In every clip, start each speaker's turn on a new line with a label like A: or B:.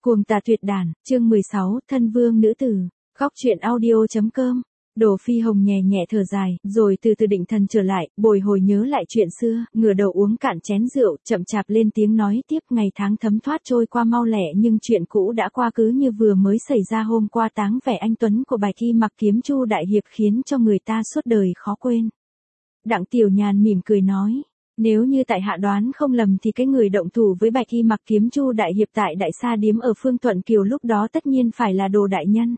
A: Cuồng tà tuyệt đản, chương 16, thân vương nữ tử. Góc truyện audio.com. Đồ Phi Hồng nhẹ nhẹ thở dài, rồi từ từ định thần trở lại, bồi hồi nhớ lại chuyện xưa, ngửa đầu uống cạn chén rượu, chậm chạp lên tiếng nói tiếp. Ngày tháng thấm thoát trôi qua mau lẹ, nhưng chuyện cũ đã qua cứ như vừa mới xảy ra hôm qua. Táng vẻ anh tuấn của Bạch Y Mặc Kiếm Chu đại hiệp khiến cho người ta suốt đời khó quên. Đặng Tiểu Nhàn mỉm cười nói, nếu như tại hạ đoán không lầm thì cái người động thủ với Bạch Y Mặc Kiếm Chu đại hiệp tại Đại Sa Điếm ở Phương Thuận Kiều lúc đó tất nhiên phải là Đồ đại nhân.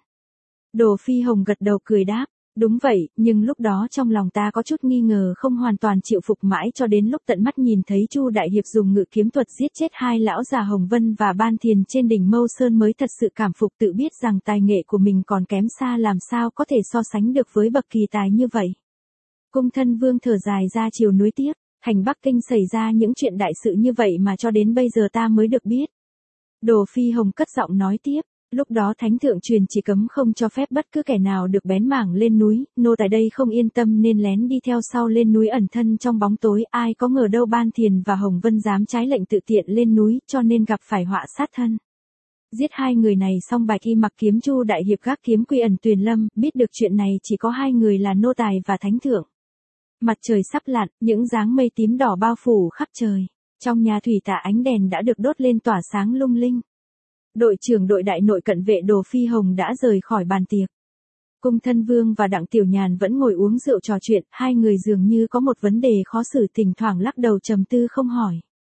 A: Đồ Phi Hồng gật đầu cười đáp, đúng vậy, nhưng lúc đó trong lòng ta có chút nghi ngờ, không hoàn toàn chịu phục, mãi cho đến lúc tận mắt nhìn thấy Chu đại hiệp dùng ngự kiếm thuật giết chết hai lão già Hồng Vân và Ban Thiền trên đỉnh Mâu Sơn mới thật sự cảm phục, tự biết rằng tài nghệ của mình còn kém xa, làm sao có thể so sánh được với bậc kỳ tài như vậy. Cung Thân Vương thở dài ra chiều núi tiếc, thành Bắc Kinh xảy ra những chuyện đại sự như vậy mà cho đến bây giờ ta mới được biết. Đồ Phi Hồng cất giọng nói tiếp, lúc đó Thánh Thượng truyền chỉ cấm không cho phép bất cứ kẻ nào được bén mảng lên núi, nô tại đây không yên tâm nên lén đi theo sau lên núi ẩn thân trong bóng tối, ai có ngờ đâu Ban Thiền và Hồng Vân dám trái lệnh tự tiện lên núi, cho nên gặp phải họa sát thân. Giết hai người này xong Bạch Y Mặc Kiếm Chu đại hiệp gác kiếm quy ẩn Tuyền Lâm, biết được chuyện này chỉ có hai người là nô tài và Thánh Thượng. Mặt trời sắp lặn, những dáng mây tím đỏ bao phủ khắp trời. Trong nhà thủy tạ ánh đèn đã được đốt lên tỏa sáng lung linh. Đội trưởng đội đại nội cận vệ Đồ Phi Hồng đã rời khỏi bàn tiệc. Cung Thân Vương và Đặng Tiểu Nhàn vẫn ngồi uống rượu trò chuyện, hai người dường như có một vấn đề khó xử, thỉnh thoảng lắc đầu trầm tư không hỏi.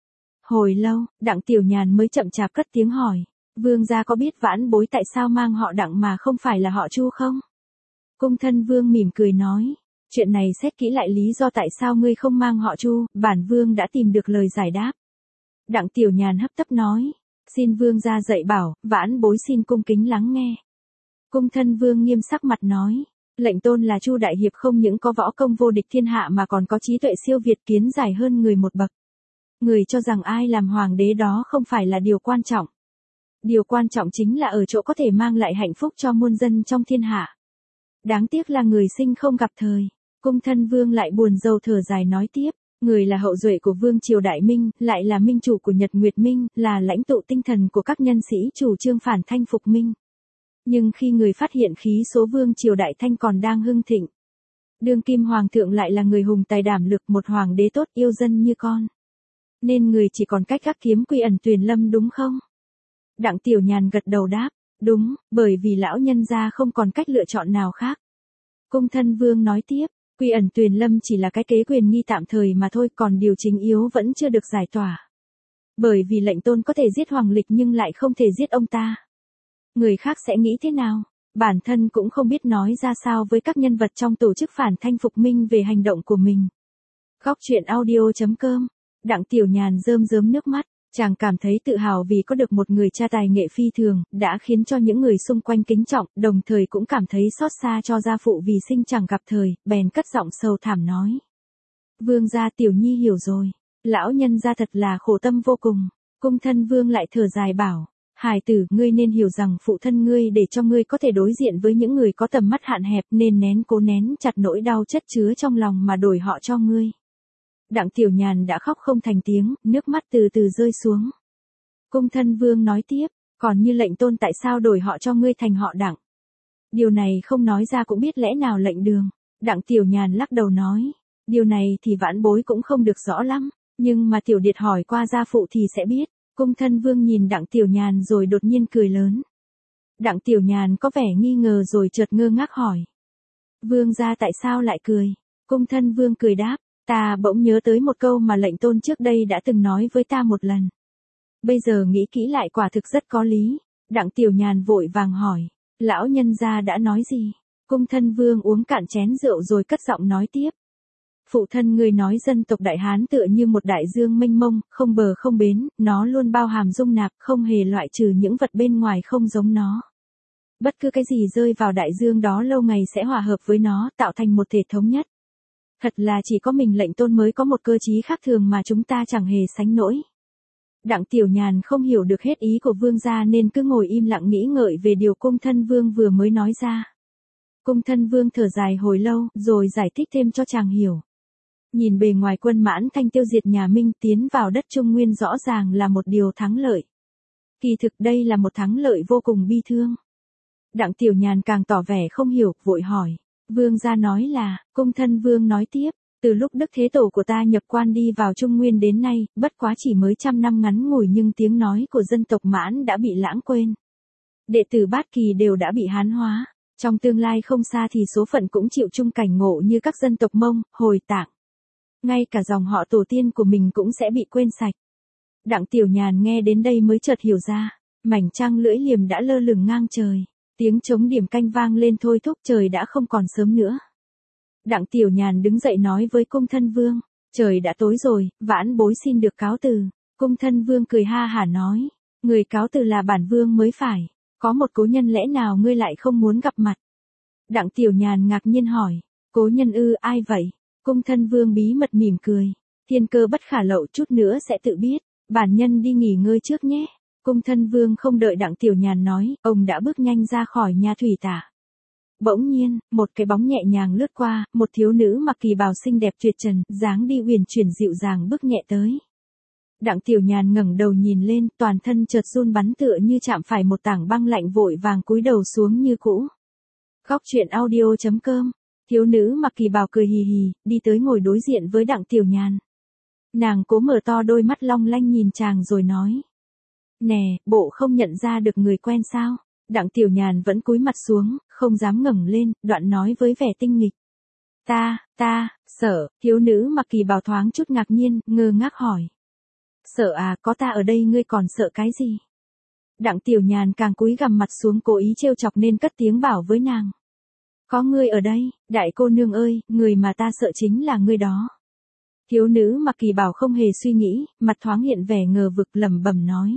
A: Hồi lâu, Đặng Tiểu Nhàn mới chậm chạp cất tiếng hỏi, Vương gia có biết vãn bối tại sao mang họ Đặng mà không phải là họ Chu không? Cung Thân Vương mỉm cười nói, chuyện này xét kỹ lại lý do tại sao ngươi không mang họ Chu, bản vương đã tìm được lời giải đáp. Đặng Tiểu Nhàn hấp tấp nói, xin vương gia dạy bảo, vãn bối xin cung kính lắng nghe. Cung Thân Vương nghiêm sắc mặt nói, lệnh tôn là Chu đại hiệp không những có võ công vô địch thiên hạ mà còn có trí tuệ siêu việt, kiến giải hơn người một bậc. Người cho rằng ai làm hoàng đế đó không phải là điều quan trọng. Điều quan trọng chính là ở chỗ có thể mang lại hạnh phúc cho muôn dân trong thiên hạ. Đáng tiếc là người sinh không gặp thời. Cung Thân Vương lại buồn rầu thở dài nói tiếp, người là hậu duệ của Vương triều Đại Minh, lại là minh chủ của Nhật Nguyệt Minh, là lãnh tụ tinh thần của các nhân sĩ chủ trương phản thanh phục minh. Nhưng khi người phát hiện khí số Vương triều Đại Thanh còn đang hưng thịnh, đương kim hoàng thượng lại là người hùng tài đảm lực, một hoàng đế tốt yêu dân như con, nên người chỉ còn cách gác kiếm quy ẩn Tuyền Lâm đúng không? Đặng Tiểu Nhàn gật đầu đáp, đúng, bởi vì lão nhân gia không còn cách lựa chọn nào khác. Cung Thân Vương nói tiếp, quy ẩn Tuyền Lâm chỉ là cái kế quyền nghi tạm thời mà thôi, còn điều chính yếu vẫn chưa được giải tỏa. Bởi vì lệnh tôn có thể giết Hoàng Lịch nhưng lại không thể giết ông ta. Người khác sẽ nghĩ thế nào? Bản thân cũng không biết nói ra sao với các nhân vật trong tổ chức phản thanh phục minh về hành động của mình. Góc truyện audio.com. Đặng Tiểu Nhàn rơm rớm nước mắt. Chàng cảm thấy tự hào vì có được một người cha tài nghệ phi thường, đã khiến cho những người xung quanh kính trọng, đồng thời cũng cảm thấy xót xa cho gia phụ vì sinh chẳng gặp thời, bèn cất giọng sầu thảm nói. Vương gia, Tiểu Nhi hiểu rồi, lão nhân gia thật là khổ tâm vô cùng. Cung Thân Vương lại thở dài bảo, hài tử, ngươi nên hiểu rằng phụ thân ngươi để cho ngươi có thể đối diện với những người có tầm mắt hạn hẹp nên cố nén chặt nỗi đau chất chứa trong lòng mà đổi họ cho ngươi. Đặng Tiểu Nhàn đã khóc không thành tiếng, nước mắt từ từ rơi xuống. Cung Thân Vương nói tiếp, còn như lệnh tôn tại sao đổi họ cho ngươi thành họ Đặng? Điều này không nói ra cũng biết lẽ nào lệnh đường. Đặng Tiểu Nhàn lắc đầu nói, điều này thì vãn bối cũng không được rõ lắm, nhưng mà Tiểu Điệt hỏi qua gia phụ thì sẽ biết. Cung Thân Vương nhìn Đặng Tiểu Nhàn rồi đột nhiên cười lớn. Đặng Tiểu Nhàn có vẻ nghi ngờ rồi chợt ngơ ngác hỏi. Vương gia tại sao lại cười? Cung Thân Vương cười đáp. Ta bỗng nhớ tới một câu mà lệnh tôn trước đây đã từng nói với ta một lần. Bây giờ nghĩ kỹ lại quả thực rất có lý. Đặng Tiểu Nhàn vội vàng hỏi, lão nhân gia đã nói gì? Cung Thân Vương uống cạn chén rượu rồi cất giọng nói tiếp. Phụ thân người nói dân tộc Đại Hán tựa như một đại dương mênh mông, không bờ không bến, nó luôn bao hàm dung nạp, không hề loại trừ những vật bên ngoài không giống nó. Bất cứ cái gì rơi vào đại dương đó lâu ngày sẽ hòa hợp với nó, tạo thành một thể thống nhất. Thật là chỉ có mình lệnh tôn mới có một cơ trí khác thường mà chúng ta chẳng hề sánh nổi. Đặng Tiểu Nhàn không hiểu được hết ý của vương gia nên cứ ngồi im lặng nghĩ ngợi về điều Cung Thân Vương vừa mới nói ra. Cung Thân Vương thở dài hồi lâu, rồi giải thích thêm cho chàng hiểu. Nhìn bề ngoài Quân Mãn Thanh tiêu diệt nhà Minh tiến vào đất Trung Nguyên rõ ràng là một điều thắng lợi. Kỳ thực đây là một thắng lợi vô cùng bi thương. Đặng Tiểu Nhàn càng tỏ vẻ không hiểu, vội hỏi. Vương gia nói là, cung thân vương nói tiếp, từ lúc Đức Thế Tổ của ta nhập quan đi vào Trung Nguyên đến nay, bất quá chỉ mới 100 năm ngắn ngủi nhưng tiếng nói của dân tộc Mãn đã bị lãng quên. Đệ tử Bát Kỳ đều đã bị hán hóa, trong tương lai không xa thì số phận cũng chịu chung cảnh ngộ như các dân tộc Mông, Hồi Tạng. Ngay cả dòng họ tổ tiên của mình cũng sẽ bị quên sạch. Đặng Tiểu Nhàn nghe đến đây mới chợt hiểu ra, mảnh trăng lưỡi liềm đã lơ lửng ngang trời, tiếng trống điểm canh vang lên thôi thúc trời đã không còn sớm nữa. Đặng Tiểu Nhàn đứng dậy nói với cung thân vương, trời đã tối rồi, vãn bối xin được cáo từ. Cung thân vương cười ha hả nói, người cáo từ là bản vương mới phải, có một cố nhân lẽ nào ngươi lại không muốn gặp mặt? Đặng Tiểu Nhàn ngạc nhiên hỏi, cố nhân ư, ai vậy? Cung thân vương bí mật mỉm cười, thiên cơ bất khả lậu, chút nữa sẽ tự biết, bản nhân đi nghỉ ngơi trước nhé. Cung thân vương không đợi Đặng Tiểu Nhàn nói, ông đã bước nhanh ra khỏi nhà thủy tả. Bỗng nhiên, một cái bóng nhẹ nhàng lướt qua, một thiếu nữ mặc kỳ bào xinh đẹp tuyệt trần, dáng đi uyển chuyển dịu dàng bước nhẹ tới. Đặng Tiểu Nhàn ngẩng đầu nhìn lên, toàn thân chợt run bắn tựa như chạm phải một tảng băng lạnh, vội vàng cúi đầu xuống như cũ. Góc truyện audio.com. Thiếu nữ mặc kỳ bào cười hì hì, đi tới ngồi đối diện với Đặng Tiểu Nhàn. Nàng cố mở to đôi mắt long lanh nhìn chàng rồi nói. Nè, bộ không nhận ra được người quen sao? Đặng Tiểu Nhàn vẫn cúi mặt xuống, không dám ngẩng lên, đoạn nói với vẻ tinh nghịch. Sợ, thiếu nữ mặc kỳ bào thoáng chút ngạc nhiên, ngơ ngác hỏi. Sợ à, có ta ở đây ngươi còn sợ cái gì? Đặng Tiểu Nhàn càng cúi gằm mặt xuống cố ý trêu chọc nên cất tiếng bảo với nàng. Có ngươi ở đây, đại cô nương ơi, người mà ta sợ chính là ngươi đó. Thiếu nữ mặc kỳ bào không hề suy nghĩ, mặt thoáng hiện vẻ ngờ vực lẩm bẩm nói.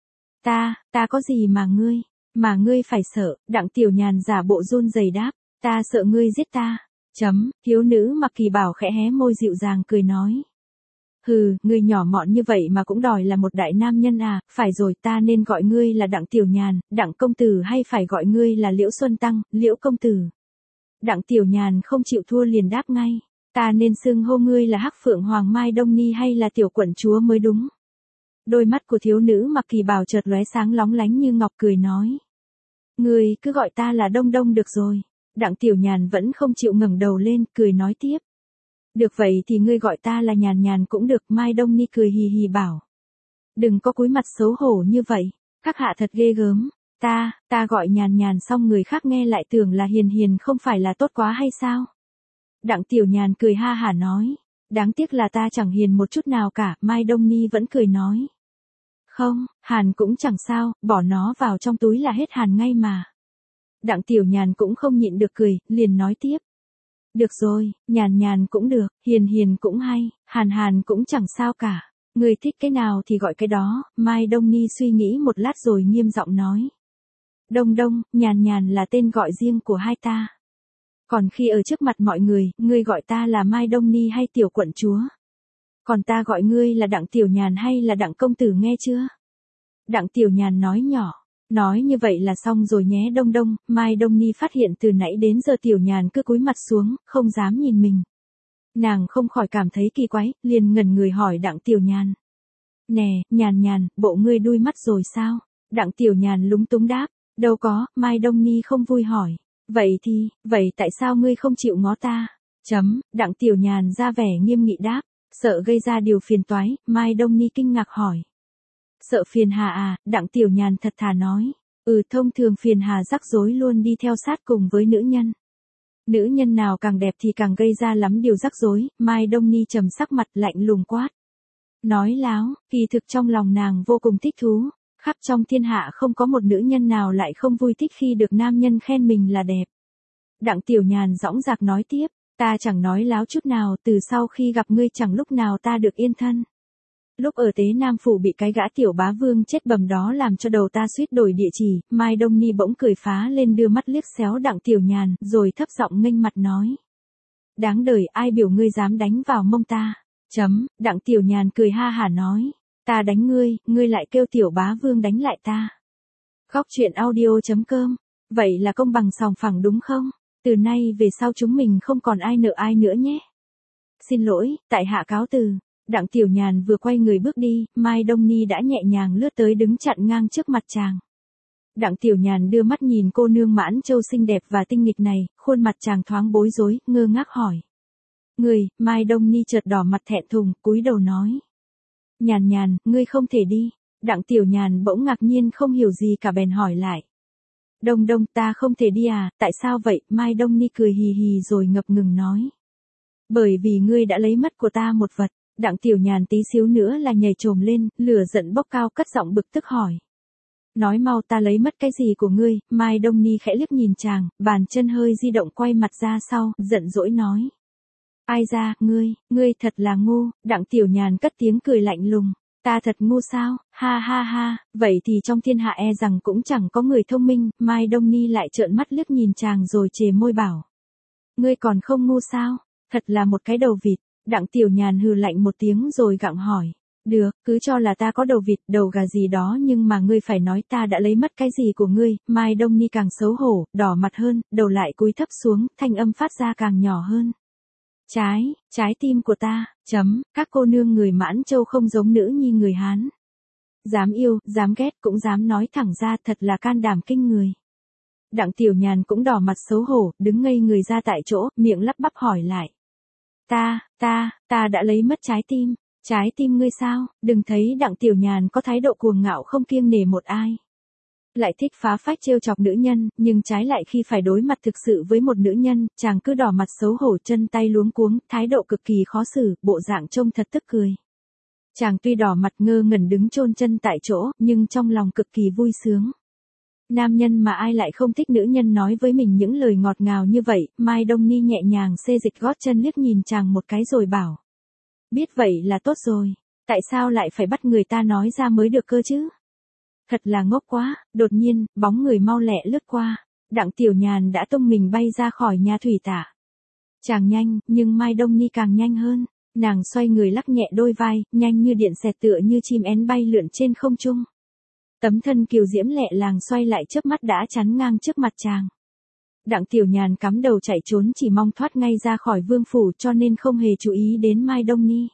A: Ta có gì mà ngươi phải sợ? Đặng Tiểu Nhàn giả bộ run rẩy đáp, ta sợ ngươi giết ta. Thiếu nữ mặc kỳ bào khẽ hé môi dịu dàng cười nói. Hừ, ngươi nhỏ mọn như vậy mà cũng đòi là một đại nam nhân à, phải rồi, ta nên gọi ngươi là Đặng Tiểu Nhàn, Đặng công tử hay phải gọi ngươi là Liễu Xuân Tăng, Liễu công tử? Đặng Tiểu Nhàn không chịu thua liền đáp ngay, ta nên xưng hô ngươi là Hắc Phượng Hoàng Mai Đông Ni hay là tiểu quận chúa mới đúng. Đôi mắt của thiếu nữ mặc kỳ bào chợt lóe sáng lóng lánh như ngọc, cười nói. Ngươi cứ gọi ta là Đông Đông được rồi. Đặng Tiểu Nhàn vẫn không chịu ngẩng đầu lên, cười nói tiếp. Được vậy thì ngươi gọi ta là Nhàn Nhàn cũng được. Mai Đông Ni cười hì hì bảo. Đừng có cúi mặt xấu hổ như vậy, các hạ thật ghê gớm. Ta gọi Nhàn Nhàn xong người khác nghe lại tưởng là Hiền Hiền, không phải là tốt quá hay sao? Đặng Tiểu Nhàn cười ha hả nói. Đáng tiếc là ta chẳng hiền một chút nào cả. Mai Đông Ni vẫn cười nói. Không, hàn cũng chẳng sao, bỏ nó vào trong túi là hết hàn ngay mà. Đặng Tiểu Nhàn cũng không nhịn được cười, liền nói tiếp. Được rồi, Nhàn Nhàn cũng được, Hiền Hiền cũng hay, Hàn cũng chẳng sao cả. Người thích cái nào thì gọi cái đó. Mai Đông Ni suy nghĩ một lát rồi nghiêm giọng nói. Đông Đông, Nhàn Nhàn là tên gọi riêng của hai ta. Còn khi ở trước mặt mọi người, ngươi gọi ta là Mai Đông Ni hay tiểu quận chúa? Còn ta gọi ngươi là Đặng Tiểu Nhàn hay là Đặng công tử nghe chưa? Đặng Tiểu Nhàn nói nhỏ. Nói như vậy là xong rồi nhé Đông Đông. Mai Đông Ni phát hiện từ nãy đến giờ Tiểu Nhàn cứ cúi mặt xuống, không dám nhìn mình. Nàng không khỏi cảm thấy kỳ quái, liền ngẩn người hỏi Đặng Tiểu Nhàn. Nè, Nhàn, bộ ngươi đuôi mắt rồi sao? Đặng Tiểu Nhàn lúng túng đáp. Đâu có. Mai Đông Ni không vui hỏi. Vậy tại sao ngươi không chịu ngó ta? Đặng Tiểu Nhàn ra vẻ nghiêm nghị đáp. Sợ gây ra điều phiền toái. Mai Đông Ni kinh ngạc hỏi. Sợ phiền hà à? Đặng Tiểu Nhàn thật thà nói. Thông thường phiền hà rắc rối luôn đi theo sát cùng với nữ nhân. Nữ nhân nào càng đẹp thì càng gây ra lắm điều rắc rối. Mai Đông Ni trầm sắc mặt lạnh lùng quát. Nói láo, kỳ thực trong lòng nàng vô cùng thích thú. Khắp trong thiên hạ không có một nữ nhân nào lại không vui thích khi được nam nhân khen mình là đẹp. Đặng Tiểu Nhàn dõng dạc nói tiếp. Ta chẳng nói láo chút nào, từ sau khi gặp ngươi chẳng lúc nào ta được yên thân. Lúc ở Tế Nam Phủ bị cái gã tiểu bá vương chết bầm đó làm cho đầu ta suýt đổi địa chỉ. Mai Đông Ni bỗng cười phá lên, đưa mắt liếc xéo Đặng Tiểu Nhàn, rồi thấp giọng nghênh mặt nói. Đáng đời, ai biểu ngươi dám đánh vào mông ta? Đặng Tiểu Nhàn cười ha hả nói. Ta đánh ngươi lại kêu tiểu bá vương đánh lại ta. Góc truyện audio.com. Vậy là công bằng sòng phẳng đúng không? Từ nay về sau chúng mình không còn ai nợ ai nữa nhé. Xin lỗi, tại hạ cáo từ. Đặng Tiểu Nhàn vừa quay người bước đi, Mai Đông Ni đã nhẹ nhàng lướt tới đứng chặn ngang trước mặt chàng. Đặng Tiểu Nhàn đưa mắt nhìn cô nương Mãn Châu xinh đẹp và tinh nghịch này, khuôn mặt chàng thoáng bối rối, ngơ ngác hỏi. Người, Mai Đông Ni chợt đỏ mặt thẹn thùng, cúi đầu nói. Nhàn Nhàn, ngươi không thể đi. Đặng Tiểu Nhàn bỗng ngạc nhiên không hiểu gì cả bèn hỏi lại. Đông Đông, ta không thể đi à, tại sao vậy? Mai Đông Ni cười hì hì rồi ngập ngừng nói. Bởi vì ngươi đã lấy mất của ta một vật. Đặng Tiểu Nhàn tí xíu nữa là nhảy chồm lên, lửa giận bốc cao cất giọng bực tức hỏi. Nói mau, ta lấy mất cái gì của ngươi? Mai Đông Ni khẽ liếc nhìn chàng, bàn chân hơi di động quay mặt ra sau, giận dỗi nói. Ai ra, ngươi thật là ngu. Đặng Tiểu Nhàn cất tiếng cười lạnh lùng. Ta thật ngu sao? Ha ha ha, vậy thì trong thiên hạ e rằng cũng chẳng có người thông minh. Mai Đông Ni lại trợn mắt liếc nhìn chàng rồi chề môi bảo. Ngươi còn không ngu sao? Thật là một cái đầu vịt. Đặng Tiểu Nhàn hừ lạnh một tiếng rồi gặng hỏi. Được, cứ cho là ta có đầu vịt, đầu gà gì đó, nhưng mà ngươi phải nói ta đã lấy mất cái gì của ngươi. Mai Đông Ni càng xấu hổ, đỏ mặt hơn, đầu lại cúi thấp xuống, thanh âm phát ra càng nhỏ hơn. Trái tim của ta, các cô nương người Mãn Châu không giống nữ nhi người Hán. Dám yêu, dám ghét cũng dám nói thẳng ra, thật là can đảm kinh người. Đặng Tiểu Nhàn cũng đỏ mặt xấu hổ, đứng ngây người ra tại chỗ, miệng lắp bắp hỏi lại. Ta đã lấy mất trái tim ngươi sao? Đừng thấy Đặng Tiểu Nhàn có thái độ cuồng ngạo không kiêng nể một ai. Lại thích phá phách trêu chọc nữ nhân, nhưng trái lại khi phải đối mặt thực sự với một nữ nhân, chàng cứ đỏ mặt xấu hổ, chân tay luống cuống, thái độ cực kỳ khó xử, bộ dạng trông thật tức cười. Chàng tuy đỏ mặt ngơ ngẩn đứng chôn chân tại chỗ, nhưng trong lòng cực kỳ vui sướng. Nam nhân mà ai lại không thích nữ nhân nói với mình những lời ngọt ngào như vậy. Mai Đông Ni nhẹ nhàng xê dịch gót chân liếc nhìn chàng một cái rồi bảo. Biết vậy là tốt rồi, tại sao lại phải bắt người ta nói ra mới được cơ chứ? Thật là ngốc quá. Đột nhiên, bóng người mau lẹ lướt qua. Đặng Tiểu Nhàn đã tung mình bay ra khỏi nhà thủy tạ. Chàng nhanh, nhưng Mai Đông Ni càng nhanh hơn. Nàng xoay người lắc nhẹ đôi vai, nhanh như điện xẹt tựa như chim én bay lượn trên không trung. Tấm thân kiều diễm lẹ làng xoay lại chớp mắt đã chắn ngang trước mặt chàng. Đặng Tiểu Nhàn cắm đầu chạy trốn chỉ mong thoát ngay ra khỏi vương phủ cho nên không hề chú ý đến Mai Đông Ni.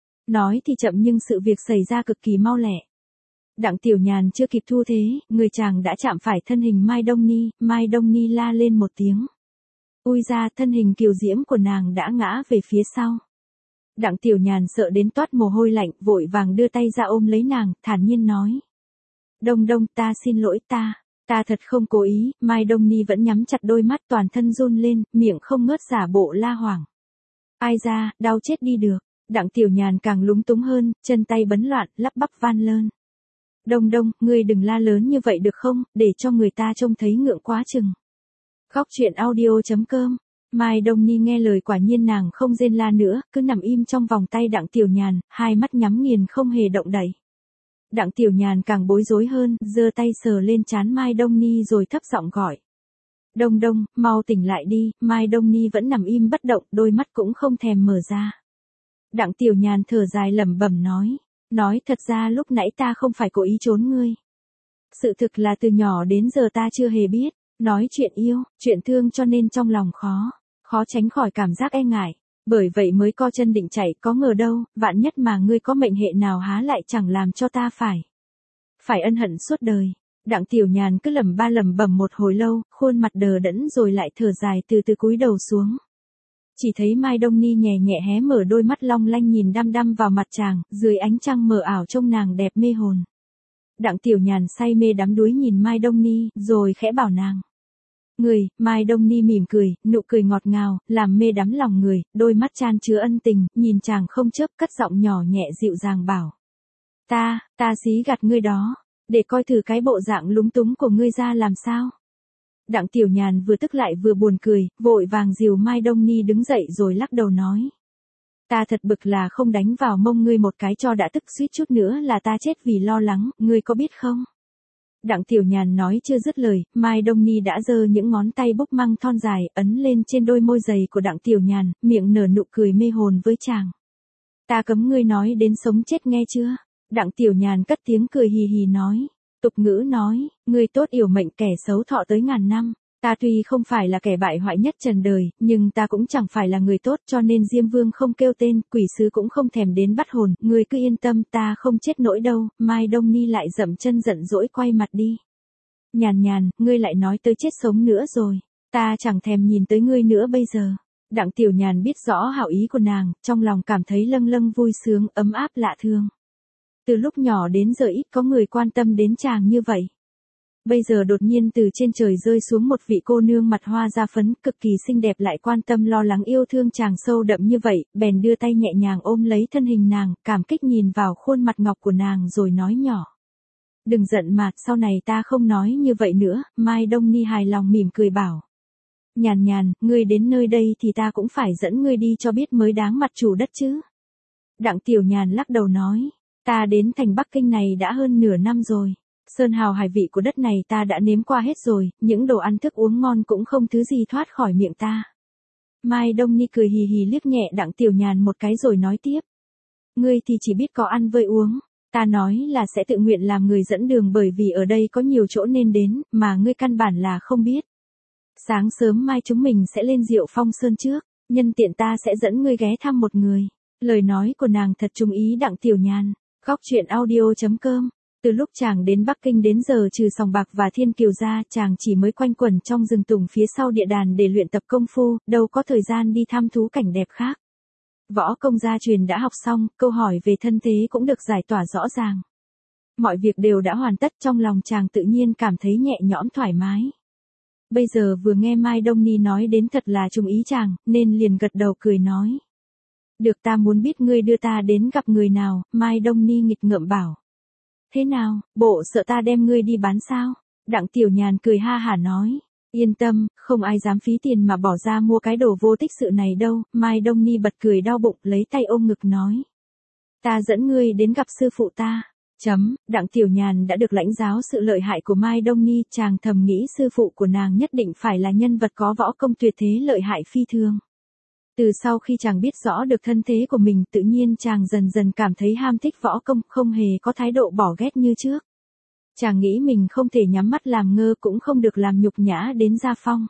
A: Nói thì chậm nhưng sự việc xảy ra cực kỳ mau lẹ. Đặng Tiểu Nhàn chưa kịp thu thế, người chàng đã chạm phải thân hình Mai Đông Ni la lên một tiếng. Ui ra, thân hình kiều diễm của nàng đã ngã về phía sau. Đặng Tiểu Nhàn sợ đến toát mồ hôi lạnh, vội vàng đưa tay ra ôm lấy nàng, thản nhiên nói. Đông Đông, ta xin lỗi, ta thật không cố ý. Mai Đông Ni vẫn nhắm chặt đôi mắt, toàn thân run lên, miệng không ngớt giả bộ la hoảng. Ai ra, đau chết đi được. Đặng Tiểu Nhàn càng lúng túng hơn, chân tay bấn loạn, lắp bắp van lơn. Đông Đông, ngươi đừng la lớn như vậy được không, để cho người ta trông thấy ngượng quá chừng. Khóc chuyện audio.com. Mai Đông Ni nghe lời quả nhiên nàng không rên la nữa, cứ nằm im trong vòng tay Đặng Tiểu Nhàn, hai mắt nhắm nghiền không hề động đậy. Đặng Tiểu Nhàn càng bối rối hơn, giơ tay sờ lên trán Mai Đông Ni rồi thấp giọng gọi. Đông Đông, mau tỉnh lại đi. Mai Đông Ni vẫn nằm im bất động, đôi mắt cũng không thèm mở ra. Đặng Tiểu Nhàn thở dài lẩm bẩm nói thật ra lúc nãy ta không phải cố ý trốn ngươi. Sự thực là từ nhỏ đến giờ ta chưa hề biết, nói chuyện yêu, chuyện thương cho nên trong lòng khó tránh khỏi cảm giác e ngại. Bởi vậy mới co chân định chạy, có ngờ đâu, vạn nhất mà ngươi có mệnh hệ nào há lại chẳng làm cho ta phải ân hận suốt đời. Đặng Tiểu Nhàn cứ lẩm bẩm một hồi lâu, khuôn mặt đờ đẫn rồi lại thở dài từ từ cúi đầu xuống. Chỉ thấy Mai Đông Ni nhẹ nhẹ hé mở đôi mắt long lanh nhìn đăm đăm vào mặt chàng, dưới ánh trăng mờ ảo trông nàng đẹp mê hồn. Đặng Tiểu Nhàn say mê đắm đuối nhìn Mai Đông Ni, rồi khẽ bảo nàng. Mai Đông Ni mỉm cười, nụ cười ngọt ngào, làm mê đắm lòng người, đôi mắt chan chứa ân tình, nhìn chàng không chớp, cất giọng nhỏ nhẹ dịu dàng bảo. Ta xí gạt ngươi đó, để coi thử cái bộ dạng lúng túng của ngươi ra làm sao. Đặng Tiểu Nhàn vừa tức lại vừa buồn cười, vội vàng dìu Mai Đông Ni đứng dậy rồi lắc đầu nói. Ta thật bực là không đánh vào mông ngươi một cái cho đã tức, suýt chút nữa là ta chết vì lo lắng, ngươi có biết không? Đặng Tiểu Nhàn nói chưa dứt lời, Mai Đông Ni đã giơ những ngón tay búp măng thon dài, ấn lên trên đôi môi dày của Đặng Tiểu Nhàn, miệng nở nụ cười mê hồn với chàng. Ta cấm ngươi nói đến sống chết nghe chưa? Đặng Tiểu Nhàn cất tiếng cười hì hì nói. Tục ngữ nói, ngươi tốt yểu mệnh kẻ xấu thọ tới ngàn năm. Ta tuy không phải là kẻ bại hoại nhất trần đời, nhưng ta cũng chẳng phải là người tốt, cho nên Diêm Vương không kêu tên, quỷ sứ cũng không thèm đến bắt hồn, ngươi cứ yên tâm, ta không chết nỗi đâu. Mai Đông Ni lại dậm chân giận dỗi quay mặt đi. Nhàn Nhàn, ngươi lại nói tới chết sống nữa rồi, ta chẳng thèm nhìn tới ngươi nữa bây giờ. Đặng Tiểu Nhàn biết rõ hảo ý của nàng, trong lòng cảm thấy lâng lâng vui sướng, ấm áp lạ thường. Từ lúc nhỏ đến giờ ít có người quan tâm đến chàng như vậy. Bây giờ đột nhiên từ trên trời rơi xuống một vị cô nương mặt hoa da phấn, cực kỳ xinh đẹp lại quan tâm lo lắng yêu thương chàng sâu đậm như vậy, bèn đưa tay nhẹ nhàng ôm lấy thân hình nàng, cảm kích nhìn vào khuôn mặt ngọc của nàng rồi nói nhỏ. Đừng giận mà, sau này ta không nói như vậy nữa. Mai Đông Ni hài lòng mỉm cười bảo. Nhàn Nhàn, ngươi đến nơi đây thì ta cũng phải dẫn ngươi đi cho biết mới đáng mặt chủ đất chứ. Đặng Tiểu Nhàn lắc đầu nói, ta đến thành Bắc Kinh này đã hơn nửa năm rồi. Sơn hào hải vị của đất này ta đã nếm qua hết rồi, những đồ ăn thức uống ngon cũng không thứ gì thoát khỏi miệng ta. Mai Đông Ni cười hì hì liếc nhẹ Đặng Tiểu Nhàn một cái rồi nói tiếp. Ngươi thì chỉ biết có ăn với uống. Ta nói là sẽ tự nguyện làm người dẫn đường bởi vì ở đây có nhiều chỗ nên đến, mà ngươi căn bản là không biết. Sáng sớm mai chúng mình sẽ lên Diệu Phong Sơn trước, nhân tiện ta sẽ dẫn ngươi ghé thăm một người. Lời nói của nàng thật trung ý Đặng Tiểu Nhàn. Góc truyện audio.com. Từ lúc chàng đến Bắc Kinh đến giờ trừ Sòng Bạc và Thiên Kiều ra, chàng chỉ mới quanh quẩn trong rừng tùng phía sau địa đàn để luyện tập công phu, đâu có thời gian đi thăm thú cảnh đẹp khác. Võ công gia truyền đã học xong, câu hỏi về thân thế cũng được giải tỏa rõ ràng. Mọi việc đều đã hoàn tất, trong lòng chàng tự nhiên cảm thấy nhẹ nhõm thoải mái. Bây giờ vừa nghe Mai Đông Ni nói đến thật là trùng ý chàng, nên liền gật đầu cười nói. Được, ta muốn biết ngươi đưa ta đến gặp người nào. Mai Đông Ni nghịch ngợm bảo. Thế nào, bộ sợ ta đem ngươi đi bán sao? Đặng Tiểu Nhàn cười ha hả nói. Yên tâm, không ai dám phí tiền mà bỏ ra mua cái đồ vô tích sự này đâu. Mai Đông Ni bật cười đau bụng, lấy tay ôm ngực nói. Ta dẫn ngươi đến gặp sư phụ ta. Đặng Tiểu Nhàn đã được lãnh giáo sự lợi hại của Mai Đông Ni, chàng thầm nghĩ sư phụ của nàng nhất định phải là nhân vật có võ công tuyệt thế lợi hại phi thường. Từ sau khi chàng biết rõ được thân thế của mình, tự nhiên chàng dần dần cảm thấy ham thích võ công, không hề có thái độ bỏ ghét như trước. Chàng nghĩ mình không thể nhắm mắt làm ngơ, cũng không được làm nhục nhã đến gia phong.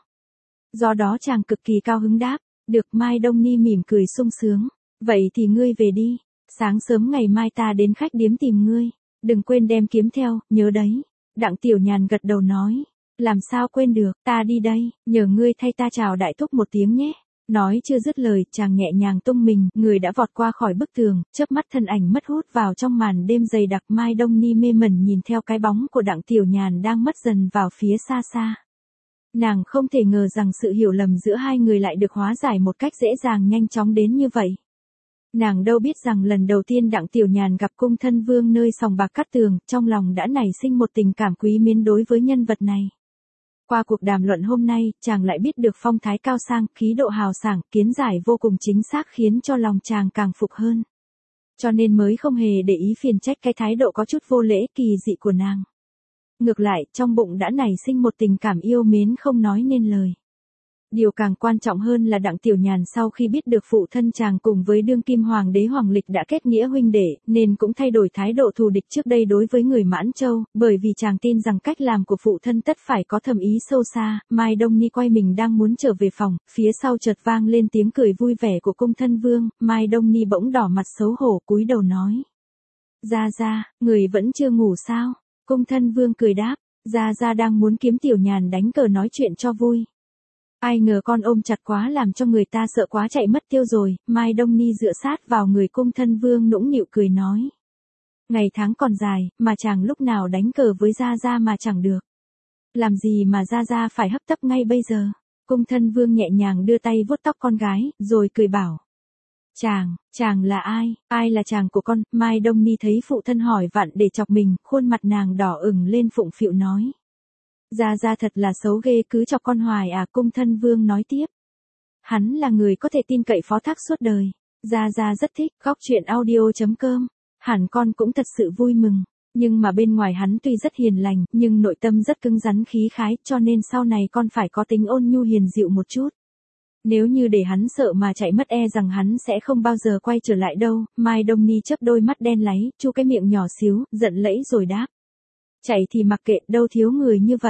A: Do đó chàng cực kỳ cao hứng đáp. Được. Mai Đông Ni mỉm cười sung sướng. Vậy thì ngươi về đi. Sáng sớm ngày mai ta đến khách điếm tìm ngươi. Đừng quên đem kiếm theo, nhớ đấy. Đặng Tiểu Nhàn gật đầu nói. Làm sao quên được, ta đi đây, nhờ ngươi thay ta chào đại thúc một tiếng nhé. Nói chưa dứt lời, chàng nhẹ nhàng tung mình, người đã vọt qua khỏi bức tường, chớp mắt thân ảnh mất hút vào trong màn đêm dày đặc. Mai Đông Ni mê mẩn nhìn theo cái bóng của Đặng Tiểu Nhàn đang mất dần vào phía xa xa. Nàng không thể ngờ rằng sự hiểu lầm giữa hai người lại được hóa giải một cách dễ dàng nhanh chóng đến như vậy. Nàng đâu biết rằng lần đầu tiên Đặng Tiểu Nhàn gặp Cung Thân Vương nơi sòng bạc Cát Tường, trong lòng đã nảy sinh một tình cảm quý mến đối với nhân vật này. Qua cuộc đàm luận hôm nay, chàng lại biết được phong thái cao sang, khí độ hào sảng, kiến giải vô cùng chính xác khiến cho lòng chàng càng phục hơn. Cho nên mới không hề để ý phiền trách cái thái độ có chút vô lễ kỳ dị của nàng. Ngược lại, trong bụng đã nảy sinh một tình cảm yêu mến không nói nên lời. Điều càng quan trọng hơn là Đặng Tiểu Nhàn sau khi biết được phụ thân chàng cùng với đương kim hoàng đế Hoàng Lịch đã kết nghĩa huynh đệ, nên cũng thay đổi thái độ thù địch trước đây đối với người Mãn Châu, bởi vì chàng tin rằng cách làm của phụ thân tất phải có thâm ý sâu xa. Mai Đông Ni quay mình đang muốn trở về phòng, phía sau chợt vang lên tiếng cười vui vẻ của Cung Thân Vương. Mai Đông Ni bỗng đỏ mặt xấu hổ cúi đầu nói. Gia, người vẫn chưa ngủ sao? Cung Thân Vương cười đáp, Gia đang muốn kiếm Tiểu Nhàn đánh cờ nói chuyện cho vui. Ai ngờ con ôm chặt quá làm cho người ta sợ quá chạy mất tiêu rồi. Mai Đông Ni dựa sát vào người Cung Thân Vương nũng nịu cười nói. Ngày tháng còn dài, mà chàng lúc nào đánh cờ với Gia mà chẳng được. Làm gì mà Gia phải hấp tấp ngay bây giờ. Cung Thân Vương nhẹ nhàng đưa tay vuốt tóc con gái, rồi cười bảo. Chàng là ai? Ai là chàng của con? Mai Đông Ni thấy phụ thân hỏi vặn để chọc mình, khuôn mặt nàng đỏ ửng lên phụng phịu nói. Gia thật là xấu ghê, cứ chọc con hoài à. Cung Thân Vương nói tiếp. Hắn là người có thể tin cậy phó thác suốt đời. Gia rất thích. Góc truyện audio.com. Hẳn con cũng thật sự vui mừng. Nhưng mà bên ngoài hắn tuy rất hiền lành, nhưng nội tâm rất cứng rắn khí khái, cho nên sau này con phải có tính ôn nhu hiền dịu một chút. Nếu như để hắn sợ mà chạy mất e rằng hắn sẽ không bao giờ quay trở lại đâu. Mai Đông Ni chớp đôi mắt đen láy, chu cái miệng nhỏ xíu, giận lẫy rồi đáp. Chạy thì mặc kệ, đâu thiếu người như vậy.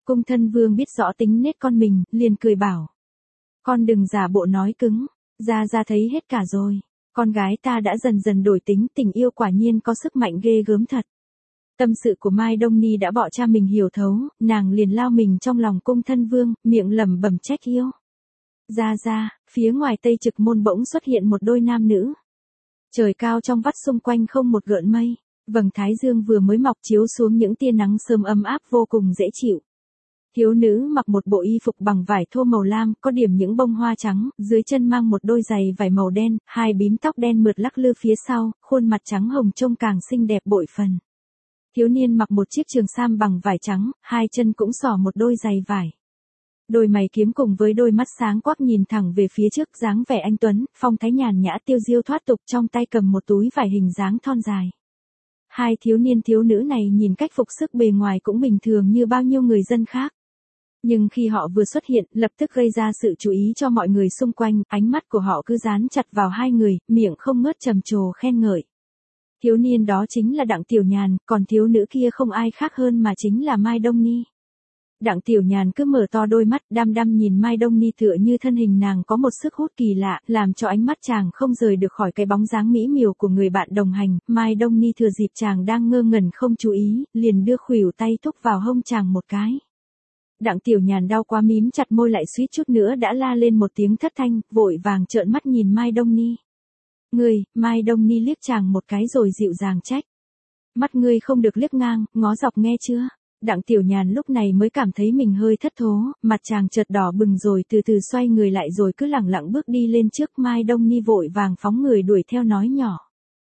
A: Cung thân vương biết rõ tính nết con mình, liền cười bảo. Con đừng giả bộ nói cứng, ra thấy hết cả rồi. Con gái ta đã dần dần đổi tính, tình yêu quả nhiên có sức mạnh ghê gớm thật. Tâm sự của Mai Đông Ni đã bỏ cha mình hiểu thấu, nàng liền lao mình trong lòng cung thân vương, miệng lẩm bẩm trách yêu. Ra, phía ngoài Tây Trực Môn bỗng xuất hiện một đôi nam nữ. Trời cao trong vắt xung quanh không một gợn mây, vầng thái dương vừa mới mọc chiếu xuống những tia nắng sớm ấm áp vô cùng dễ chịu. Thiếu nữ mặc một bộ y phục bằng vải thô màu lam, có điểm những bông hoa trắng, dưới chân mang một đôi giày vải màu đen, hai bím tóc đen mượt lắc lư phía sau, khuôn mặt trắng hồng trông càng xinh đẹp bội phần. Thiếu niên mặc một chiếc trường sam bằng vải trắng, hai chân cũng xỏ một đôi giày vải. Đôi mày kiếm cùng với đôi mắt sáng quắc nhìn thẳng về phía trước, dáng vẻ anh tuấn, phong thái nhàn nhã tiêu diêu thoát tục, trong tay cầm một túi vải hình dáng thon dài. Hai thiếu niên thiếu nữ này nhìn cách phục sức bề ngoài cũng bình thường như bao nhiêu người dân khác. Nhưng khi họ vừa xuất hiện, lập tức gây ra sự chú ý cho mọi người xung quanh, ánh mắt của họ cứ dán chặt vào hai người, miệng không ngớt trầm trồ khen ngợi. Thiếu niên đó chính là Đặng Tiểu Nhàn, còn thiếu nữ kia không ai khác hơn mà chính là Mai Đông Ni. Đặng Tiểu Nhàn cứ mở to đôi mắt đăm đăm nhìn Mai Đông Ni, tựa như thân hình nàng có một sức hút kỳ lạ, làm cho ánh mắt chàng không rời được khỏi cái bóng dáng mỹ miều của người bạn đồng hành. Mai Đông Ni thừa dịp chàng đang ngơ ngẩn không chú ý, liền đưa khuỷu tay thúc vào hông chàng một cái. Đặng Tiểu Nhàn đau quá mím chặt môi lại suýt chút nữa đã la lên một tiếng thất thanh, vội vàng trợn mắt nhìn Mai Đông Ni. Ngươi, Mai Đông Ni liếc chàng một cái rồi dịu dàng trách. Mắt ngươi không được liếc ngang, ngó dọc nghe chưa? Đặng Tiểu Nhàn lúc này mới cảm thấy mình hơi thất thố, mặt chàng chợt đỏ bừng rồi từ từ xoay người lại rồi cứ lẳng lặng bước đi lên trước. Mai Đông Ni vội vàng phóng người đuổi theo nói nhỏ.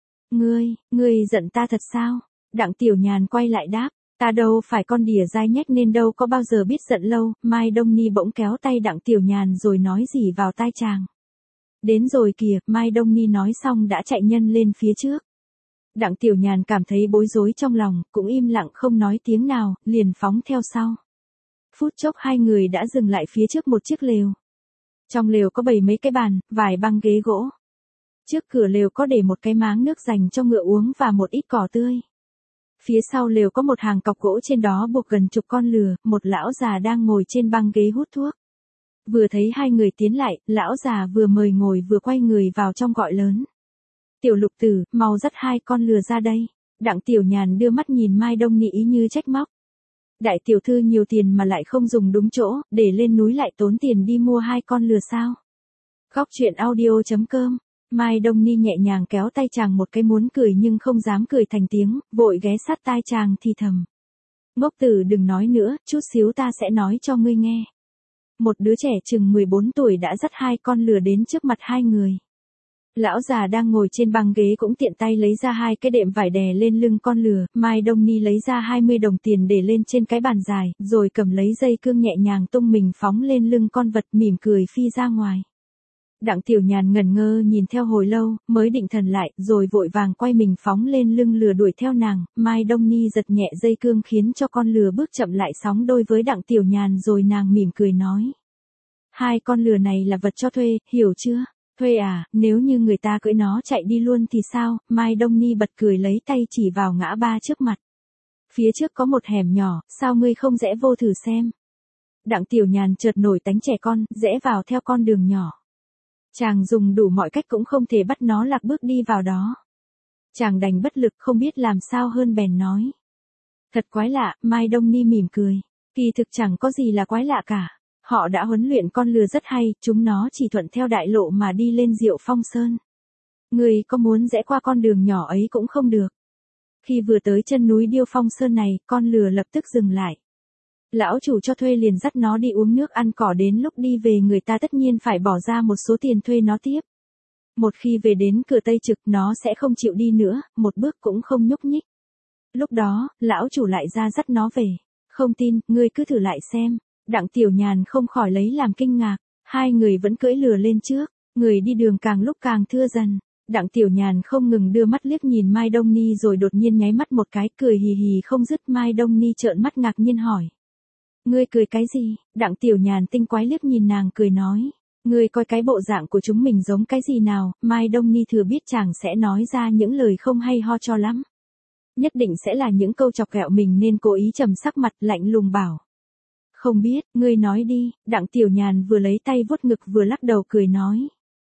A: Ngươi giận ta thật sao? Đặng Tiểu Nhàn quay lại đáp. Ta đâu phải con đỉa dai nhách nên đâu có bao giờ biết giận lâu. Mai Đông Ni bỗng kéo tay Đặng Tiểu Nhàn rồi nói gì vào tai chàng. Đến rồi kìa, Mai Đông Ni nói xong đã chạy nhân lên phía trước. Đặng Tiểu Nhàn cảm thấy bối rối trong lòng, cũng im lặng không nói tiếng nào, liền phóng theo sau. Phút chốc hai người đã dừng lại phía trước một chiếc lều. Trong lều có bày mấy cái bàn, vài băng ghế gỗ. Trước cửa lều có để một cái máng nước dành cho ngựa uống và một ít cỏ tươi. Phía sau lều có một hàng cọc gỗ, trên đó buộc gần chục con lừa, một lão già đang ngồi trên băng ghế hút thuốc. Vừa thấy hai người tiến lại, lão già vừa mời ngồi vừa quay người vào trong gọi lớn. Tiểu Lục Tử, mau dắt hai con lừa ra đây. Đặng Tiểu Nhàn đưa mắt nhìn Mai Đông Ni ý như trách móc. Đại tiểu thư nhiều tiền mà lại không dùng đúng chỗ, để lên núi lại tốn tiền đi mua hai con lừa sao? Góc truyện audio.com. Mai Đông Ni nhẹ nhàng kéo tay chàng một cái, muốn cười nhưng không dám cười thành tiếng, vội ghé sát tai chàng thì thầm. Ngốc tử đừng nói nữa, chút xíu ta sẽ nói cho ngươi nghe. Một đứa trẻ chừng 14 tuổi đã dắt hai con lừa đến trước mặt hai người. Lão già đang ngồi trên băng ghế cũng tiện tay lấy ra hai cái đệm vải đè lên lưng con lừa. Mai Đông Ni lấy ra 20 đồng tiền để lên trên cái bàn dài, rồi cầm lấy dây cương nhẹ nhàng tung mình phóng lên lưng con vật, mỉm cười phi ra ngoài. Đặng Tiểu Nhàn ngẩn ngơ nhìn theo hồi lâu, mới định thần lại, rồi vội vàng quay mình phóng lên lưng lừa đuổi theo nàng. Mai Đông Ni giật nhẹ dây cương khiến cho con lừa bước chậm lại sóng đôi với Đặng Tiểu Nhàn, rồi nàng mỉm cười nói. Hai con lừa này là vật cho thuê, hiểu chưa? Thuê à, nếu như người ta cưỡi nó chạy đi luôn thì sao? Mai Đông Ni bật cười lấy tay chỉ vào ngã ba trước mặt. Phía trước có một hẻm nhỏ, sao ngươi không rẽ vô thử xem? Đặng Tiểu Nhàn chợt nổi tánh trẻ con, rẽ vào theo con đường nhỏ. Chàng dùng đủ mọi cách cũng không thể bắt nó lạc bước đi vào đó. Chàng đành bất lực không biết làm sao hơn bèn nói. Thật quái lạ, Mai Đông Ni mỉm cười. Kỳ thực chẳng có gì là quái lạ cả. Họ đã huấn luyện con lừa rất hay, chúng nó chỉ thuận theo đại lộ mà đi lên Diệu Phong Sơn. Người có muốn rẽ qua con đường nhỏ ấy cũng không được. Khi vừa tới chân núi Điêu Phong Sơn này, con lừa lập tức dừng lại. Lão chủ cho thuê liền dắt nó đi uống nước ăn cỏ, đến lúc đi về người ta tất nhiên phải bỏ ra một số tiền thuê nó tiếp. Một khi về đến cửa Tây Trực nó sẽ không chịu đi nữa, một bước cũng không nhúc nhích. Lúc đó, lão chủ lại ra dắt nó về. Không tin, ngươi cứ thử lại xem. Đặng Tiểu Nhàn không khỏi lấy làm kinh ngạc. Hai người vẫn cưỡi lừa lên trước, người đi đường càng lúc càng thưa dần. Đặng Tiểu Nhàn không ngừng đưa mắt liếc nhìn Mai Đông Ni rồi đột nhiên nháy mắt một cái, cười hì hì không dứt. Mai Đông Ni trợn mắt ngạc nhiên hỏi. Ngươi cười cái gì? Đặng Tiểu Nhàn tinh quái liếc nhìn nàng cười nói. Ngươi coi cái bộ dạng của chúng mình giống cái gì nào? Mai Đông Ni thừa biết chàng sẽ nói ra những lời không hay ho cho lắm. Nhất định sẽ là những câu chọc ghẹo mình nên cố ý trầm sắc mặt lạnh lùng bảo. Không biết, ngươi nói đi, Đặng Tiểu Nhàn vừa lấy tay vuốt ngực vừa lắc đầu cười nói.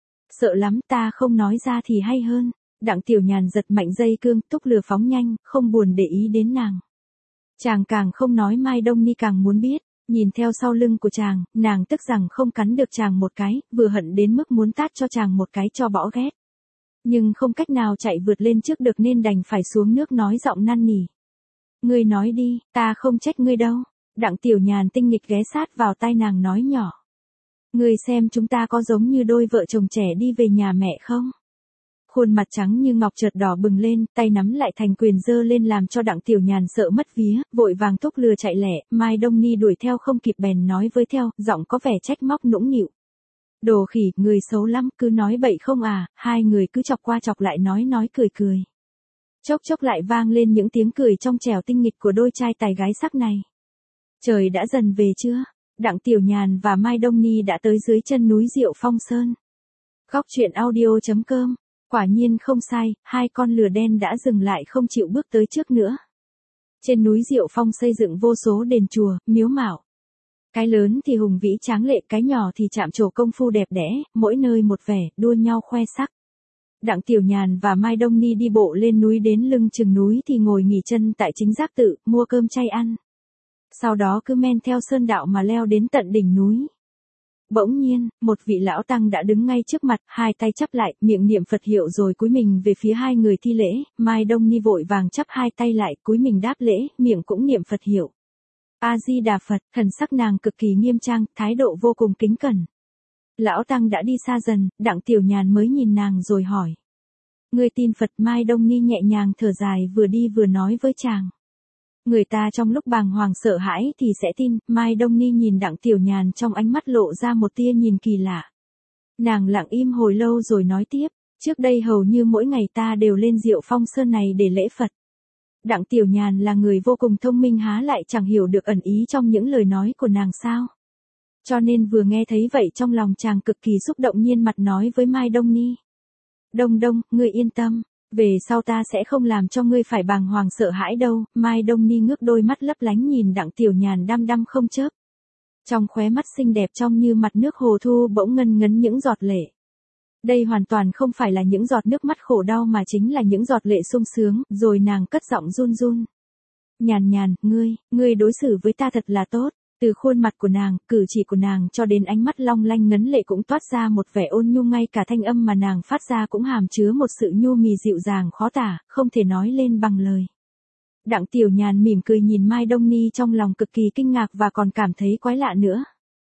A: Sợ lắm, ta không nói ra thì hay hơn. Đặng Tiểu Nhàn giật mạnh dây cương, Túc Lừa phóng nhanh, không buồn để ý đến nàng. Chàng càng không nói Mai Đông Ni càng muốn biết, nhìn theo sau lưng của chàng, nàng tức rằng không cắn được chàng một cái, vừa hận đến mức muốn tát cho chàng một cái cho bỏ ghét. Nhưng không cách nào chạy vượt lên trước được nên đành phải xuống nước nói giọng năn nỉ. Ngươi nói đi, ta không trách ngươi đâu. Đặng Tiểu Nhàn tinh nghịch ghé sát vào tai nàng nói nhỏ. Ngươi xem chúng ta có giống như đôi vợ chồng trẻ đi về nhà mẹ không? Khuôn mặt trắng như ngọc chợt đỏ bừng lên, tay nắm lại thành quyền giơ lên làm cho Đặng Tiểu Nhàn sợ mất vía, vội vàng Túc Lừa chạy lẹ, Mai Đông Ni đuổi theo không kịp bèn nói với theo, giọng có vẻ trách móc nũng nịu. Đồ khỉ, người xấu lắm, cứ nói bậy không à, hai người cứ chọc qua chọc lại nói cười cười. Chốc chốc lại vang lên những tiếng cười trong trẻo tinh nghịch của đôi trai tài gái sắc này. Trời đã dần về chưa? Đặng Tiểu Nhàn và Mai Đông Ni đã tới dưới chân núi Diệu Phong Sơn. Góc truyện audio.com. Quả nhiên không sai, hai con lừa đen đã dừng lại không chịu bước tới trước nữa. Trên núi Diệu Phong xây dựng vô số đền chùa, miếu mạo. Cái lớn thì hùng vĩ tráng lệ, cái nhỏ thì chạm trổ công phu đẹp đẽ, mỗi nơi một vẻ, đua nhau khoe sắc. Đặng Tiểu Nhàn và Mai Đông Ni đi bộ lên núi đến lưng chừng núi thì ngồi nghỉ chân tại Chính Giác Tự, mua cơm chay ăn. Sau đó cứ men theo sơn đạo mà leo đến tận đỉnh núi. Bỗng nhiên, một vị lão tăng đã đứng ngay trước mặt, hai tay chắp lại, miệng niệm Phật hiệu rồi cúi mình về phía hai người thi lễ, Mai Đông Ni vội vàng chắp hai tay lại, cúi mình đáp lễ, miệng cũng niệm Phật hiệu. A-di-đà Phật, thần sắc nàng cực kỳ nghiêm trang, thái độ vô cùng kính cẩn. Lão tăng đã đi xa dần, Đặng Tiểu Nhàn mới nhìn nàng rồi hỏi. Ngươi tin Phật? Mai Đông Ni nhẹ nhàng thở dài vừa đi vừa nói với chàng. Người ta trong lúc bàng hoàng sợ hãi thì sẽ tin, Mai Đông Ni nhìn Đặng Tiểu Nhàn trong ánh mắt lộ ra một tia nhìn kỳ lạ. Nàng lặng im hồi lâu rồi nói tiếp, trước đây hầu như mỗi ngày ta đều lên Diệu Phong Sơn này để lễ Phật. Đặng Tiểu Nhàn là người vô cùng thông minh há lại chẳng hiểu được ẩn ý trong những lời nói của nàng sao. Cho nên vừa nghe thấy vậy trong lòng chàng cực kỳ xúc động, nhiên mặt nói với Mai Đông Ni. Đông Đông, ngươi yên tâm. Về sau ta sẽ không làm cho ngươi phải bàng hoàng sợ hãi đâu. Mai Đông Ni ngước đôi mắt lấp lánh nhìn Đặng Tiểu Nhàn đăm đăm không chớp. Trong khóe mắt xinh đẹp trong như mặt nước hồ thu bỗng ngân ngấn những giọt lệ. Đây hoàn toàn không phải là những giọt nước mắt khổ đau mà chính là những giọt lệ sung sướng, rồi nàng cất giọng run run. Nhàn Nhàn, ngươi đối xử với ta thật là tốt. Từ khuôn mặt của nàng, cử chỉ của nàng cho đến ánh mắt long lanh ngấn lệ cũng toát ra một vẻ ôn nhu, ngay cả thanh âm mà nàng phát ra cũng hàm chứa một sự nhu mì dịu dàng khó tả, không thể nói lên bằng lời. Đặng Tiểu Nhàn mỉm cười nhìn Mai Đông Ni trong lòng cực kỳ kinh ngạc và còn cảm thấy quái lạ nữa.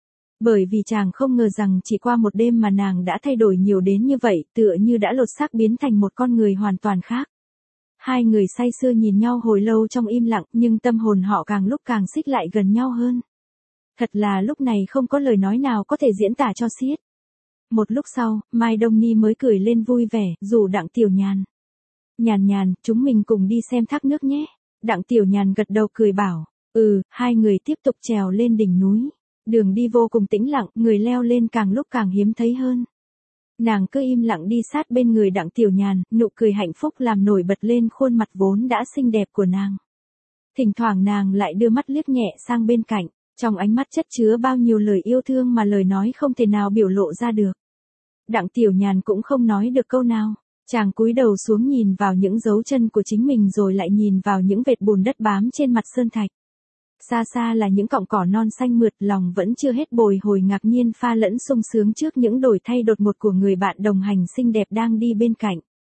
A: Bởi vì chàng không ngờ rằng chỉ qua một đêm mà nàng đã thay đổi nhiều đến như vậy, tựa như đã lột xác biến thành một con người hoàn toàn khác. Hai người say sưa nhìn nhau hồi lâu trong im lặng, nhưng tâm hồn họ càng lúc càng xích lại gần nhau hơn. Thật là lúc này không có lời nói nào có thể diễn tả cho xiết. Một lúc sau, Mai Đông Ni mới cười lên vui vẻ, rủ Đặng Tiểu Nhàn. Nhàn Nhàn, chúng mình cùng đi xem thác nước nhé. Đặng Tiểu Nhàn gật đầu cười bảo, hai người tiếp tục trèo lên đỉnh núi. Đường đi vô cùng tĩnh lặng, người leo lên càng lúc càng hiếm thấy hơn. Nàng cứ im lặng đi sát bên người Đặng Tiểu Nhàn, nụ cười hạnh phúc làm nổi bật lên khuôn mặt vốn đã xinh đẹp của nàng. Thỉnh thoảng nàng lại đưa mắt liếc nhẹ sang bên cạnh. Trong ánh mắt chất chứa bao nhiêu lời yêu thương mà lời nói không thể nào biểu lộ ra được. Đặng Tiểu Nhàn cũng không nói được câu nào. Chàng cúi đầu xuống nhìn vào những dấu chân của chính mình rồi lại nhìn vào những vệt bùn đất bám trên mặt sơn thạch. Xa xa là những cọng cỏ non xanh mượt, lòng vẫn chưa hết bồi hồi ngạc nhiên pha lẫn sung sướng trước những đổi thay đột ngột của người bạn đồng hành xinh đẹp đang đi bên cạnh.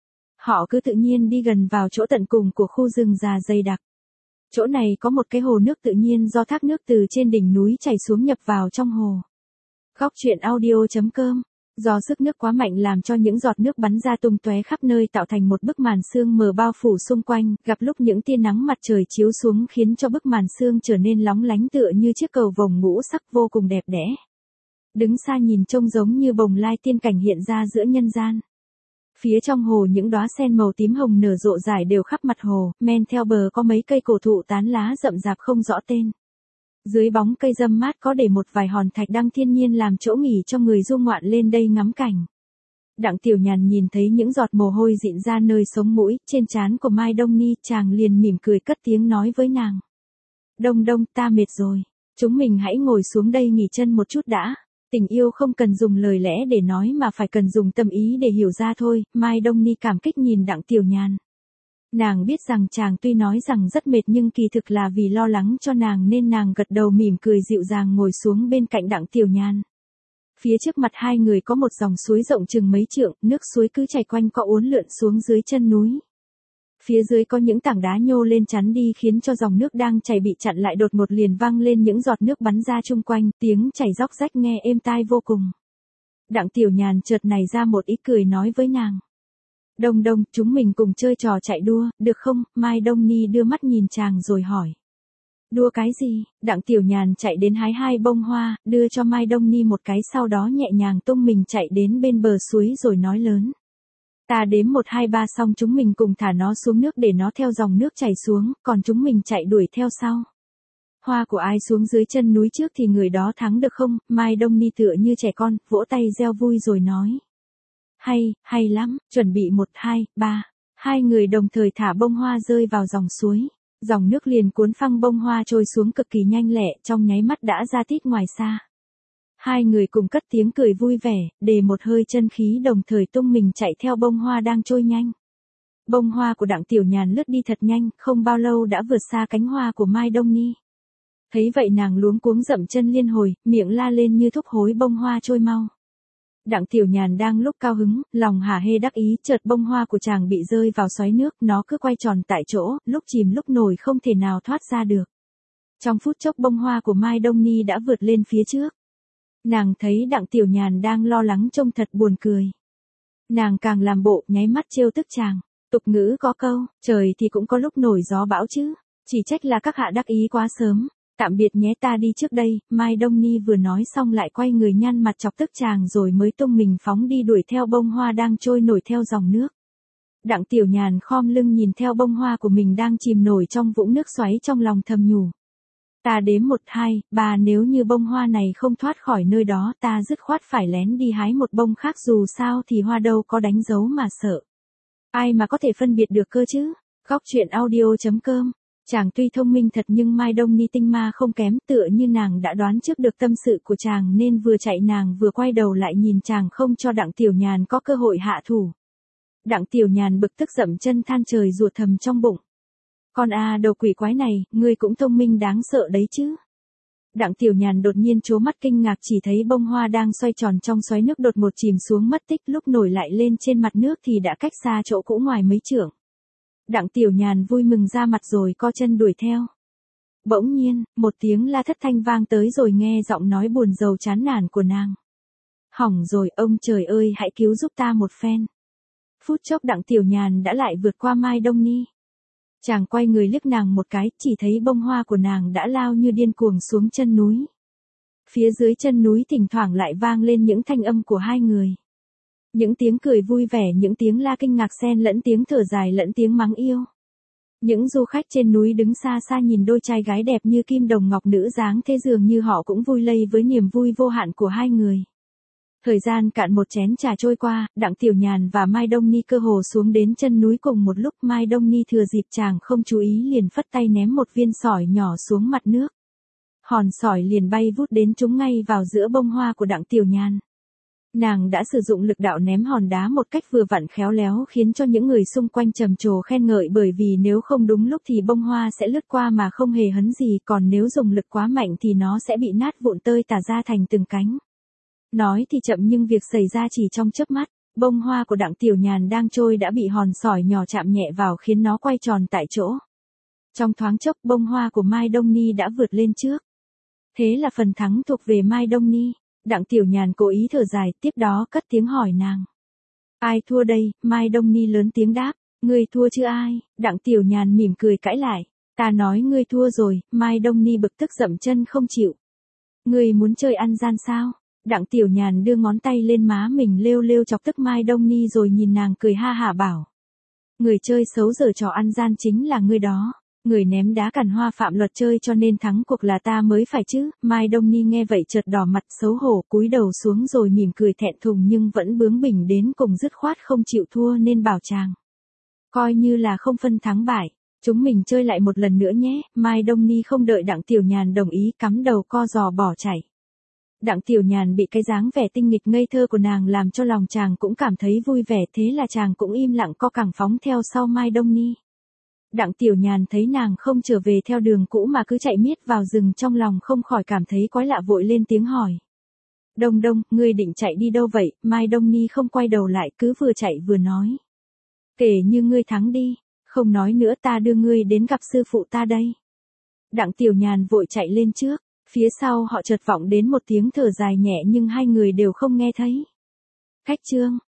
A: Họ cứ tự nhiên đi gần vào chỗ tận cùng của khu rừng già dày đặc. Chỗ này có một cái hồ nước tự nhiên do thác nước từ trên đỉnh núi chảy xuống nhập vào trong hồ. Góc truyện audio.com. Do sức nước quá mạnh làm cho những giọt nước bắn ra tung tóe khắp nơi tạo thành một bức màn sương mờ bao phủ xung quanh, gặp lúc những tia nắng mặt trời chiếu xuống khiến cho bức màn sương trở nên lóng lánh tựa như chiếc cầu vồng ngũ sắc vô cùng đẹp đẽ. Đứng xa nhìn trông giống như bồng lai tiên cảnh hiện ra giữa nhân gian. Phía trong hồ những đóa sen màu tím hồng nở rộ rải đều khắp mặt hồ, men theo bờ có mấy cây cổ thụ tán lá rậm rạp không rõ tên. Dưới bóng cây râm mát có để một vài hòn thạch đăng thiên nhiên làm chỗ nghỉ cho người du ngoạn lên đây ngắm cảnh. Đặng Tiểu Nhàn nhìn thấy những giọt mồ hôi dịn ra nơi sống mũi, trên trán của Mai Đông Ni, chàng liền mỉm cười cất tiếng nói với nàng. Đông Đông, ta mệt rồi. Chúng mình hãy ngồi xuống đây nghỉ chân một chút đã. Tình yêu không cần dùng lời lẽ để nói mà phải cần dùng tâm ý để hiểu ra thôi. Mai Đông Ni cảm kích nhìn Đặng Tiểu Nhàn. Nàng biết rằng chàng tuy nói rằng rất mệt nhưng kỳ thực là vì lo lắng cho nàng nên nàng gật đầu mỉm cười dịu dàng ngồi xuống bên cạnh Đặng Tiểu Nhàn. Phía trước mặt hai người có một dòng suối rộng chừng mấy trượng, nước suối cứ chảy quanh co uốn lượn xuống dưới chân núi. Phía dưới có những tảng đá nhô lên chắn đi khiến cho dòng nước đang chảy bị chặn lại đột ngột liền văng lên những giọt nước bắn ra chung quanh, tiếng chảy róc rách nghe êm tai vô cùng. Đặng Tiểu Nhàn chợt nảy ra một ý cười nói với nàng. Đông Đông, chúng mình cùng chơi trò chạy đua, được không? Mai Đông Ni đưa mắt nhìn chàng rồi hỏi. Đua cái gì? Đặng Tiểu Nhàn chạy đến hái hai bông hoa, đưa cho Mai Đông Ni một cái sau đó nhẹ nhàng tung mình chạy đến bên bờ suối rồi nói lớn. Ta đếm 1 2 3 xong chúng mình cùng thả nó xuống nước để nó theo dòng nước chảy xuống, còn chúng mình chạy đuổi theo sau. Hoa của ai xuống dưới chân núi trước thì người đó thắng được không? Mai Đông Ni tựa như trẻ con, vỗ tay reo vui rồi nói. Hay lắm, chuẩn bị 1 2 3. Hai người đồng thời thả bông hoa rơi vào dòng suối. Dòng nước liền cuốn phăng bông hoa trôi xuống cực kỳ nhanh lẹ, trong nháy mắt đã ra tít ngoài xa. Hai người cùng cất tiếng cười vui vẻ, đề một hơi chân khí đồng thời tung mình chạy theo bông hoa đang trôi nhanh. Bông hoa của Đặng Tiểu Nhàn lướt đi thật nhanh, không bao lâu đã vượt xa cánh hoa của Mai Đông Ni. Thấy vậy nàng luống cuống dậm chân liên hồi, miệng la lên như thúc hối bông hoa trôi mau. Đặng Tiểu Nhàn đang lúc cao hứng, lòng hả hê đắc ý, chợt bông hoa của chàng bị rơi vào xoáy nước, nó cứ quay tròn tại chỗ, lúc chìm lúc nổi không thể nào thoát ra được. Trong phút chốc bông hoa của Mai Đông Ni đã vượt lên phía trước. Nàng thấy Đặng Tiểu Nhàn đang lo lắng trông thật buồn cười. Nàng càng làm bộ nháy mắt trêu tức chàng. Tục ngữ có câu, trời thì cũng có lúc nổi gió bão chứ. Chỉ trách là các hạ đắc ý quá sớm. Tạm biệt nhé, ta đi trước đây. Mai Đông Ni vừa nói xong lại quay người nhăn mặt chọc tức chàng rồi mới tung mình phóng đi đuổi theo bông hoa đang trôi nổi theo dòng nước. Đặng Tiểu Nhàn khom lưng nhìn theo bông hoa của mình đang chìm nổi trong vũng nước xoáy trong lòng thầm nhủ. Ta đếm 1 2 3 nếu như bông hoa này không thoát khỏi nơi đó ta dứt khoát phải lén đi hái một bông khác dù sao thì hoa đâu có đánh dấu mà sợ. Ai mà có thể phân biệt được cơ chứ? Góc truyện audio.com. Chàng tuy thông minh thật nhưng Mai Đông Ni tinh ma không kém, tựa như nàng đã đoán trước được tâm sự của chàng nên vừa chạy nàng vừa quay đầu lại nhìn chàng không cho Đặng Tiểu Nhàn có cơ hội hạ thủ. Đặng Tiểu Nhàn bực tức dậm chân than trời ruột thầm trong bụng. Con đầu quỷ quái này, ngươi cũng thông minh đáng sợ đấy chứ. Đặng Tiểu Nhàn đột nhiên trố mắt kinh ngạc chỉ thấy bông hoa đang xoay tròn trong xoáy nước đột ngột chìm xuống mất tích, lúc nổi lại lên trên mặt nước thì đã cách xa chỗ cũ ngoài mấy trượng. Đặng Tiểu Nhàn vui mừng ra mặt rồi co chân đuổi theo. Bỗng nhiên, một tiếng la thất thanh vang tới rồi nghe giọng nói buồn rầu chán nản của nàng. Hỏng rồi, ông trời ơi hãy cứu giúp ta một phen. Phút chốc Đặng Tiểu Nhàn đã lại vượt qua Mai Đông Ni. Chàng quay người liếc nàng một cái, chỉ thấy bông hoa của nàng đã lao như điên cuồng xuống chân núi. Phía dưới chân núi thỉnh thoảng lại vang lên những thanh âm của hai người. Những tiếng cười vui vẻ, những tiếng la kinh ngạc xen lẫn tiếng thở dài lẫn tiếng mắng yêu. Những du khách trên núi đứng xa xa nhìn đôi trai gái đẹp như kim đồng ngọc nữ dáng thế dường như họ cũng vui lây với niềm vui vô hạn của hai người. Thời gian cạn một chén trà trôi qua, Đặng Tiểu Nhàn và Mai Đông Ni cơ hồ xuống đến chân núi cùng một lúc. Mai Đông Ni thừa dịp chàng không chú ý liền phất tay ném một viên sỏi nhỏ xuống mặt nước. Hòn sỏi liền bay vút đến trúng ngay vào giữa bông hoa của Đặng Tiểu Nhàn. Nàng đã sử dụng lực đạo ném hòn đá một cách vừa vặn khéo léo khiến cho những người xung quanh trầm trồ khen ngợi, bởi vì nếu không đúng lúc thì bông hoa sẽ lướt qua mà không hề hấn gì, còn nếu dùng lực quá mạnh thì nó sẽ bị nát vụn tơi tả ra thành từng cánh. Nói thì chậm nhưng việc xảy ra chỉ trong chớp mắt, bông hoa của Đặng Tiểu Nhàn đang trôi đã bị hòn sỏi nhỏ chạm nhẹ vào khiến nó quay tròn tại chỗ. Trong thoáng chốc bông hoa của Mai Đông Ni đã vượt lên trước. Thế là phần thắng thuộc về Mai Đông Ni. Đặng Tiểu Nhàn cố ý thở dài, tiếp đó cất tiếng hỏi nàng. Ai thua đây? Mai Đông Ni lớn tiếng đáp. Ngươi thua chứ ai? Đặng Tiểu Nhàn mỉm cười cãi lại. Ta nói ngươi thua rồi. Mai Đông Ni bực tức dậm chân không chịu. Ngươi muốn chơi ăn gian sao? Đặng Tiểu Nhàn đưa ngón tay lên má mình lêu lêu chọc tức Mai Đông Ni rồi nhìn nàng cười ha hả bảo. Người chơi xấu giở trò ăn gian chính là ngươi đó. Người ném đá cản hoa phạm luật chơi cho nên thắng cuộc là ta mới phải chứ. Mai Đông Ni nghe vậy chợt đỏ mặt xấu hổ cúi đầu xuống rồi mỉm cười thẹn thùng nhưng vẫn bướng bỉnh đến cùng dứt khoát không chịu thua nên bảo chàng. Coi như là không phân thắng bại. Chúng mình chơi lại một lần nữa nhé, Mai Đông Ni không đợi Đặng Tiểu Nhàn đồng ý cắm đầu co giò bỏ chạy. Đặng Tiểu Nhàn bị cái dáng vẻ tinh nghịch ngây thơ của nàng làm cho lòng chàng cũng cảm thấy vui vẻ, thế là chàng cũng im lặng co cẳng phóng theo sau Mai Đông Ni. Đặng Tiểu Nhàn thấy nàng không trở về theo đường cũ mà cứ chạy miết vào rừng, trong lòng không khỏi cảm thấy quái lạ, vội lên tiếng hỏi. Đông Đông, ngươi định chạy đi đâu vậy? Mai Đông Ni không quay đầu lại, cứ vừa chạy vừa nói. Kể như ngươi thắng đi, không nói nữa, ta đưa ngươi đến gặp sư phụ ta đây. Đặng Tiểu Nhàn vội chạy lên trước, phía sau họ chợt vọng đến một tiếng thở dài nhẹ nhưng hai người đều không nghe thấy. Khách trương,